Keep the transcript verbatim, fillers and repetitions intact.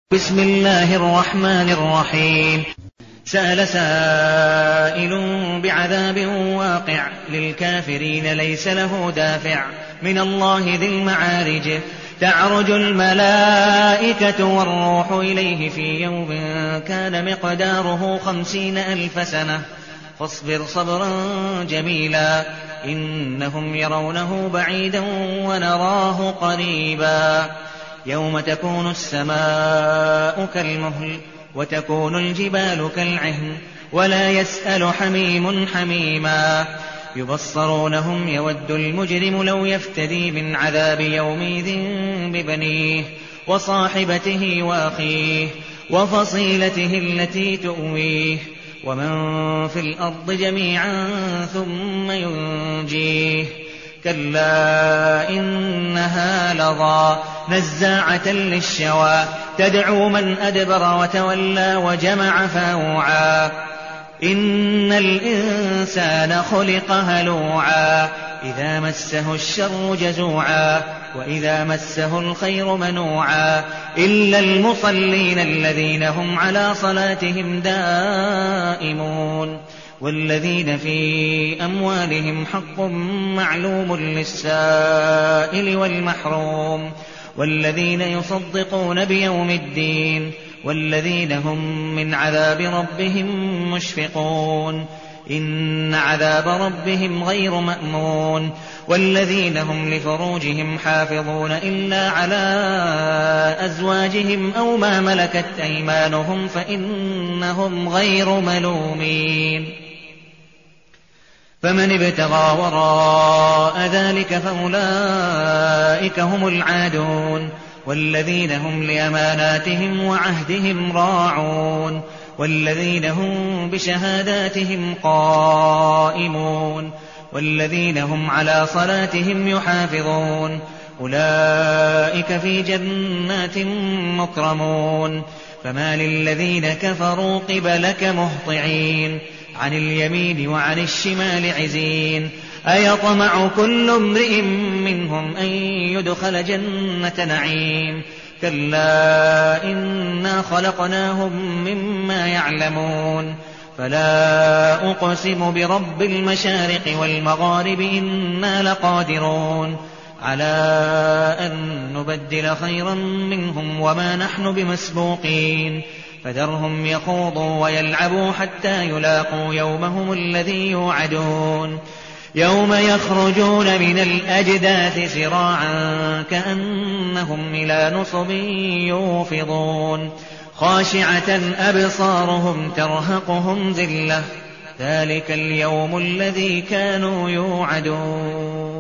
بسم الله الرحمن الرحيم. سأل سائل بعذاب واقع للكافرين ليس له دافع من الله ذي المعارج. تعرج الملائكة والروح إليه في يوم كان مقداره خمسين ألف سنة فاصبر صبرا جميلا إنهم يرونه بعيدا ونراه قريبا. يوم تكون السماء كالمهل وتكون الجبال كالعهن ولا يسأل حميم حميما. يبصرونهم يود المجرم لو يفتدي من عذاب يومئذ ببنيه وصاحبته وأخيه وفصيلته التي تؤويه ومن في الأرض جميعا ثم ينجيه. كلا إنها لظى نزاعة للشوى تدعو من أدبر وتولى وجمع فأوعى. إن الإنسان خلق هلوعا إذا مسه الشر جزوعا وإذا مسه الخير منوعا إلا المصلين الذين هم على صلاتهم دائمون والذين في أموالهم حق معلوم للسائل والمحروم والذين يصدقون بيوم الدين والذين هم من عذاب ربهم مشفقون. إن عذاب ربهم غير مأمون. والذين هم لفروجهم حافظون إلا على أزواجهم أو ما ملكت أيمانهم فإنهم غير ملومين. فمن ابتغى وراء ذلك فأولئك هم العادون. والذين هم لأماناتهم وعهدهم راعون والذين هم بشهاداتهم قائمون والذين هم على صلاتهم يحافظون أولئك في جنات مكرمون. فما للذين كفروا قبلك مهطعين عن اليمين وعن الشمال عزين. أيطمع كل امرئ منهم أن يدخل جنة نعيم كلا إنا خلقناهم مما يعلمون. فلا أقسم برب المشارق والمغارب إنا لقادرون على أن نبدل خيرا منهم وما نحن بمسبوقين. فذرهم يخوضوا ويلعبوا حتى يلاقوا يومهم الذي يوعدون. يوم يخرجون من الأجداث سراعا كأنهم إلى نصب يوفضون خاشعة أبصارهم ترهقهم ذلة ذلك اليوم الذي كانوا يوعدون.